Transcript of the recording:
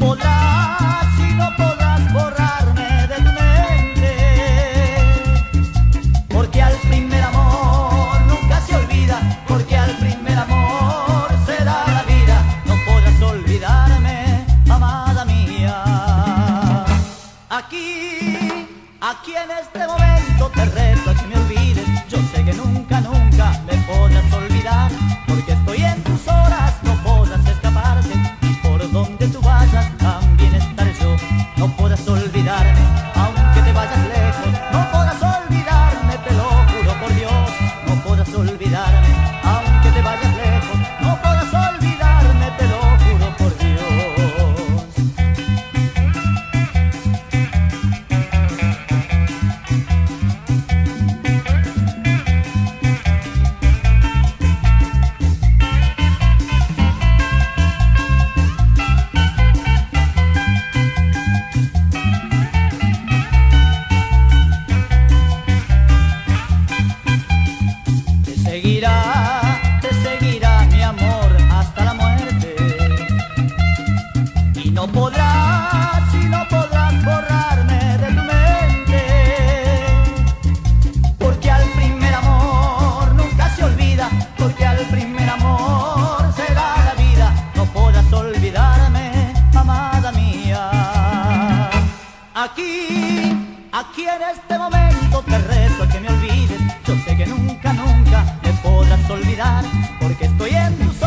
y no podrás borrarme de tu mente, porque al primer amor nunca se olvida, porque al primer amor se da la vida. No podrás olvidarme, amada mía. Aquí en este momento te reto a que me olvides. Yo sé que nunca, nunca me podrás olvidar, porque estoy en tus horas, no podrás escaparte, y por donde tú vayas también estaré yo. No podrás olvidarme, aunque te vayas lejos, no podrás olvidarme, te lo juro por Dios. No podrás olvidarme, aunque te vayas lejos, no podrás olvidarme, te lo juro por Dios. Te seguirá mi amor hasta la muerte, y no podrás borrarme de tu mente, porque al primer amor nunca se olvida, porque al primer amor se da la vida. No podrás olvidarme, amada mía. Aquí en este momento te reto a que me olvides. Yo sé que nunca, nunca me podrás olvidar, porque estoy en tus